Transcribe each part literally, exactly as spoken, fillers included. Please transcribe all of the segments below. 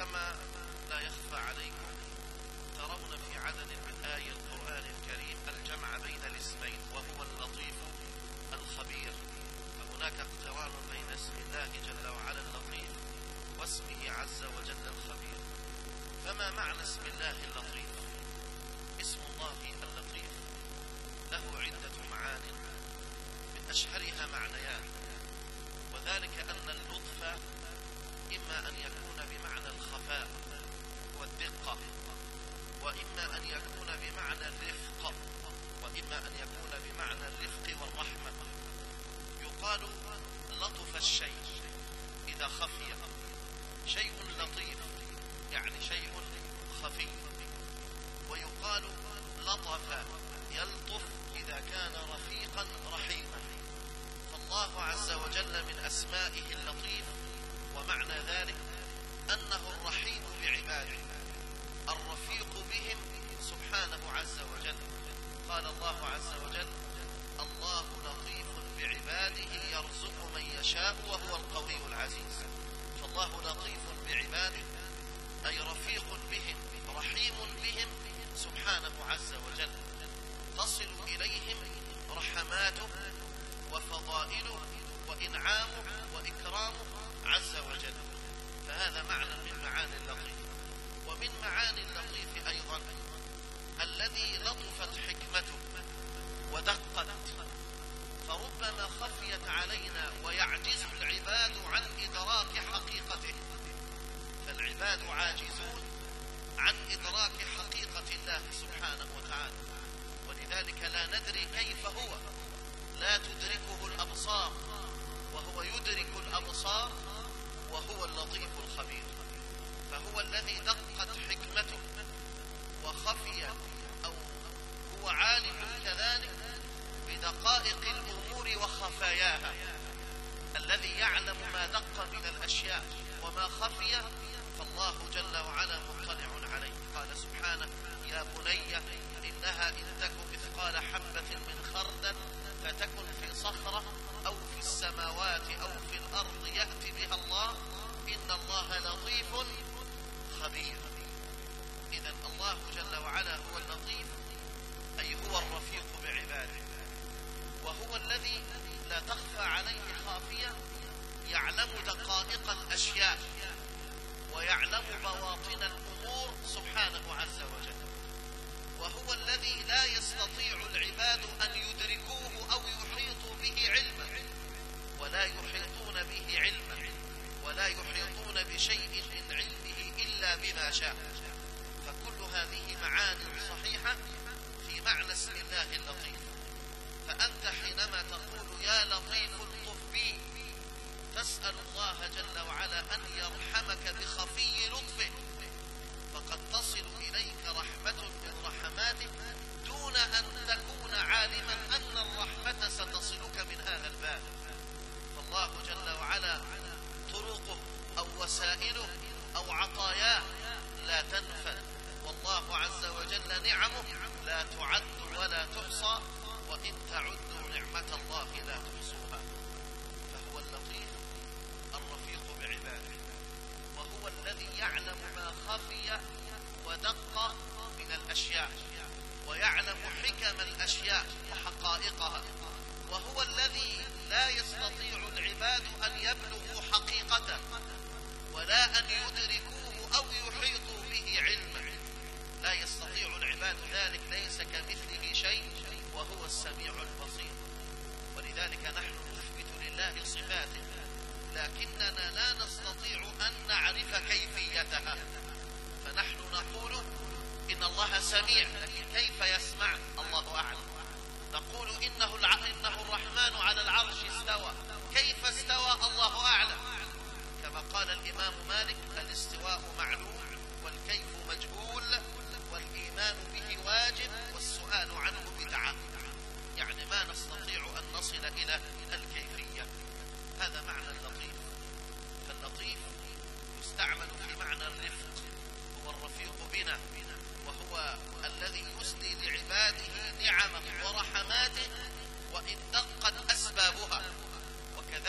كما لا يخفى عليكم ترون في عدد من آي القرآن الكريم الجمع بين الاسمين وهو اللطيف الخبير، فهناك اقتران بين اسم الله جل وعلا اللطيف واسمه عز وجل الخبير. فما معنى اسم الله اللطيف؟ اسم الله اللطيف له عدة معان، من أشهرها معنيان، وذلك أن اللطف إما أن يكون بمعنى الخفاء والدقة، وإما أن يكون بمعنى الرفق، وإما أن يكون بمعنى الرفق والرحمة. يقال لطف الشيء إذا خفي، شيء لطيف يعني شيء خفي. ويقال لطف يلطف إذا كان رفيقا رحيما. فالله عز وجل من أسمائه اللطيف، ومعنى ذلك أنه الرحيم بعباده الرفيق بهم سبحانه عز وجل. قال الله عز وجل: الله لطيف بعباده يرزق من يشاء وهو القوي العزيز. فالله لطيف بعباده أي رفيق بهم رحيم بهم سبحانه عز وجل، تصل إليهم رحماته وفضائله وإنعامه وإكرامه عز وجل. فهذا معنى من معاني اللطيف. ومن معاني اللطيف أيضا الذي لطفت حكمته ودقت، فربما خفيت علينا ويعجز العباد عن إدراك حقيقته، فالعباد عاجزون عن إدراك حقيقة الله سبحانه وتعالى، ولذلك لا ندري كيف هو، لا تدركه الأبصار وهو يدرك الأبصار، وهو اللطيف الخبير. فهو الذي دقت حكمته وخفي، أو هو عالم كذلك بدقائق الأمور وخفاياها، الذي يعلم ما دق من الأشياء وما خفي، فالله جل وعلا مطلع عليه. قال سبحانه: يا بني إنها إن تك مثقال حبة من خردل فتكن في صخرة أو في السماوات أو في الأرض يأتي بها الله إن الله لطيف خبير. إذن الله جل وعلا هو اللطيف، أي هو الرفيق بعباده، وهو الذي لا تخفى عليه خافية، يعلم دقائق الأشياء ويعلم بواطن الأمور سبحانه عز وجل. وهو الذي لا يستطيع العباد أن يدركوه أو يحيطوا به علما، ولا يحيطون به علما، ولا يحيطون بشيء من علمه إلا بما شاء. فكل هذه معاني صحيحة في معنى اسم الله اللطيف. فأنت حينما تقول يا لطيف الطف بي، تسأل الله جل وعلا أن يرحمك بخفي لطفه، فقد تصل إليك رحمة من رحماته دون أن تكون عالما أن الرحمة ستصلك من هذا الباب. فالله جل وعلا طرقه أو وسائله أو عطاياه لا تنفد، والله عز وجل نعمه لا تعد ولا تحصى، وإن تعدوا نعمة الله لا تحصوها. فهو اللطيف الرفيق بعباده، وهو الذي يعلم ما خفي ودق من الأشياء، ويعلم حكم الأشياء وحقائقها، وهو الذي لا يستطيع العباد أن يبلغوا حقيقته ولا أن يدركوه أو يحيطوا به علما. لا يستطيع العباد ذلك، ليس كمثله شيء وهو السميع البصير. ولذلك نحن نثبت لله صفاته، لكننا لا نستطيع أن نعرف كيفيتها. فنحن نقول إن الله سميع، لكن كيف يسمع الله أعلم. نقول إنه, الع... إنه الرحمن على العرش استوى، كيف استوى الله أعلم. كما قال الإمام مالك: الاستواء معلوم والكيف مجهول والإيمان به واجب والسؤال عنه بدعة. يعني ما نستطيع أن نصل إلى الكيفية. هذا معنى اللطيف. فاللطيف يستعمل في معنى الرفق، هو الرفيق بنا، وهو الذي يسدي لعباده نعمه ورحماته وإن دقت أسبابها. وكذلك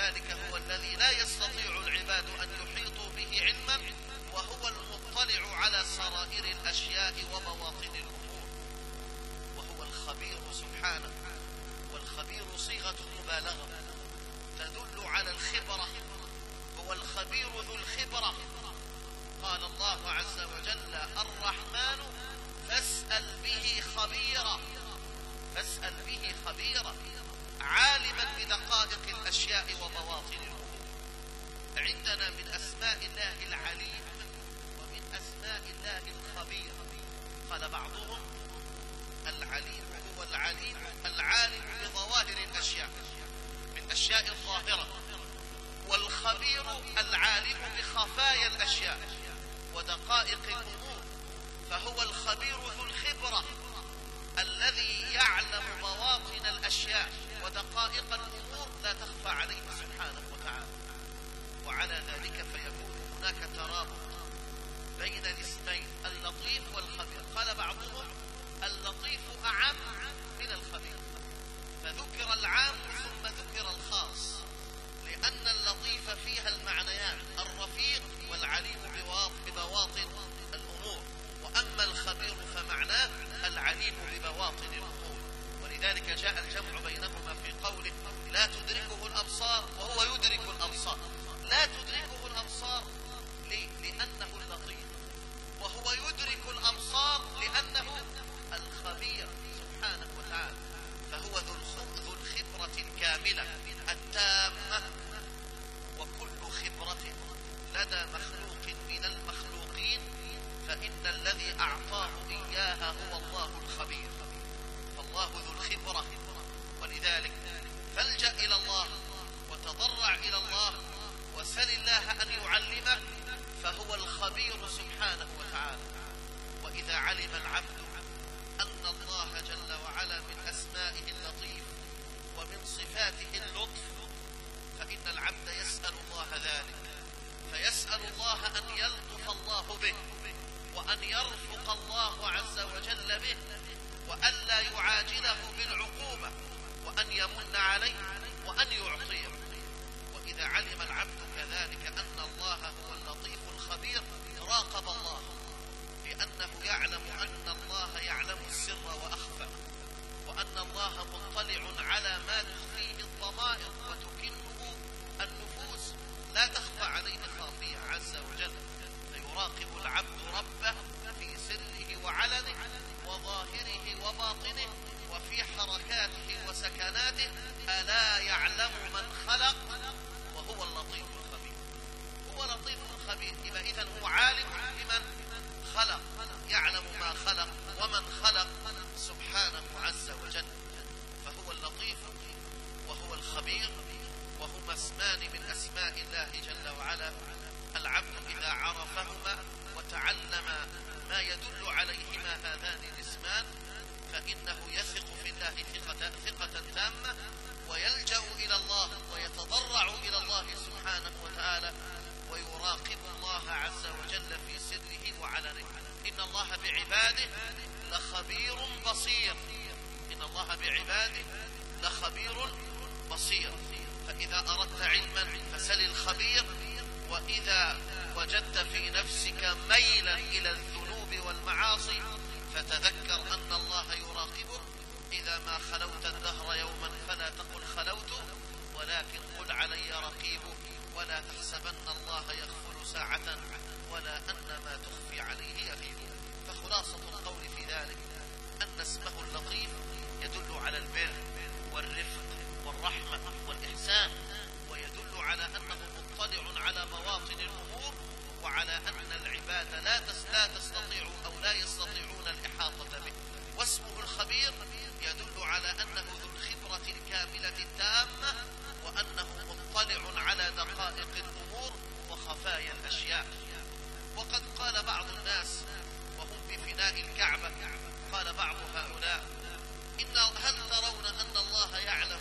ذلك هو الذي لا يستطيع العباد أن يحيطوا به علما، وهو المطلع على سرائر الأشياء وبواطن الأمور، وهو الخبير سبحانه. والخبير صيغة مبالغة تدل على الخبرة، هو الخبير ذو الخبرة. قال الله عز وجل: الرحمن فاسأل به خبيرا، فاسأل به خبيرا، عالما بدقائق الأشياء وبواطن الأمور. عندنا من أسماء الله العليم ومن أسماء الله الخبير. قال بعضهم: العليم هو العليم العالم بظواهر الأشياء من أشياء الظاهرة، والخبير العالم بخفايا الأشياء ودقائق الأمور. فهو الخبير ذو الخبرة الذي يعلم بواطن الأشياء ودقائق الأمور لا تخفى عليه سبحانه وتعالى. وعلى ذلك فيكون هناك ترابط بين الاسمين اللطيف والخبير. قال بعضهم: اللطيف أعم من الخبير، فذكر العام ثم ذكر الخاص، لأن اللطيف فيها المعنيان: الرفيق والعليم ببواطن الأمور، وأما الخبير فمعناه العليم ببواطن الأمور. ولذلك جاء الجمع بينهما في قوله: لا تدركه الأبصار وهو يدرك الأبصار. لا تدركه الأبصار ليه؟ لأنه اللطيف، وهو يدرك الأبصار لأنه الخبير سبحانه وتعالى. فهو ذو الخبرة الكاملة التامة. وكل خبرة لدى مخلوق من المخلوقين فإن الذي أعطاه إياها هو الله الخبير، فالله ذو الخبرة. ولذلك فالجأ إلى الله وتضرع إلى الله وسل الله أن يعلمك، فهو الخبير سبحانه وتعالى. وإذا علم العبد أن الله جل وعلا من أسمائه اللطيف ومن صفاته اللطف، فإن العبد يسأل الله ذلك، فيسأل الله أن يلطف الله به، وأن يرفق الله عز وجل به، وأن لا يعاجله بالعقوبة، وأن يمن عليه وأن يعطيه. وإذا علم العبد كذلك أن الله هو اللطيف الخبير راقب الله، لأنه يعلم أن الله يعلم السر وأخفى، وأن الله مطلع على ما تخفيه الضمائر وتكنه النفوس، لا تخفى عليه خافية عز وجل. فيراقب العبد ربه في سره وعلنه وظاهره وباطنه وفي حركاته وسكناته. ألا يعلم من خلق وهو اللطيف الخبير. هو لطيف خبير، يبقى إذن هو عالم بمن خلق، يعلم ما خلق ومن خلق سبحانه عز وجل. فهو اللطيف وهو الخبير، وهما اسمان من أسماء الله جل وعلا. العبد إذا عرفهما وتعلم ما يدل عليهما هذان الاسمان فإنه يثق في الله ثقة, ثقة تامة، ويلجأ إلى الله ويتضرع إلى الله سبحانه وتعالى، ويراقب الله عز وجل في سره وعلنه. إن الله بعباده لخبير بصير، إن الله بعباده لخبير بصير. فإذا أردت علما فسل الخبير، وإذا وجدت في نفسك ميلا إلى الذنوب والمعاصي فتذكر أن الله يراقبك. إذا ما خلوت الدهر يوما فلا تقل خلوت، ولكن قل علي رقيب، ولا تحسبن الله يغفل ساعة ولا أن ما تخفي عليه يغيب. فخلاصة القول في ذلك أن اسمه اللطيف يدل على البر والرفق والرحمة والإحسان، ويدل على أنه مطلع على مواطن الأمور، وعلى أن العباد لا لا تستطيع أو لا يستطيعون الإحاطة به. واسمه الخبير يدل على أنه ذو الخبرة الكاملة التامة، وأنه مطلع على دقائق الأمور وخفايا الأشياء. وقد قال بعض الناس وهم بفناء الكعبة، قال بعض هؤلاء: إن هل ترون أن الله يعلم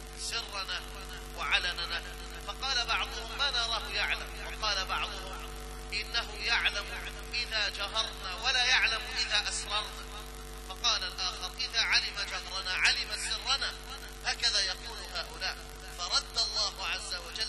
سرنا وعلننا؟ فقال بعضهم: ما نراه يعلم. وقال بعضهم: إنه يعلم إذا جهرنا ولا يعلم إذا أسررنا. فقال الآخر: إذا علم جهرنا علم سرنا. هكذا يقول هؤلاء. فرد الله عز وجل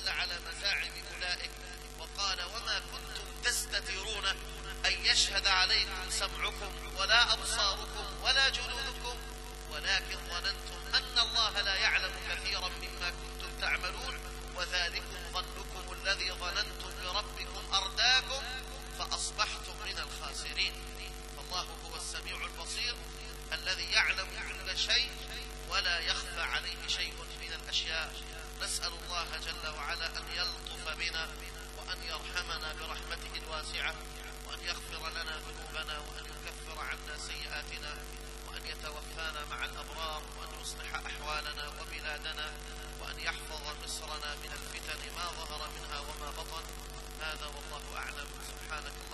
عليكم سمعكم ولا أبصاركم ولا جلودكم ولكن ظننتم أن الله لا يعلم كثيرا مما كنتم تعملون وذلكم ظنكم الذي ظننتم بربكم أرداكم فأصبحتم من الخاسرين. فالله هو السميع البصير الذي يعلم كل شيء ولا يخفى عليه شيء من الأشياء. نسأل الله جل وعلا أن يلطف بنا وأن يرحمنا برحمته الواسعة وأن يغفر لنا ذنوبنا وأن يكفر عنا سيئاتنا وأن يتوفانا مع الأبرار وأن يصلح أحوالنا وبلادنا وأن يحفظ مصرنا من الفتن ما ظهر منها وما بطن. هذا والله أعلم. سبحانك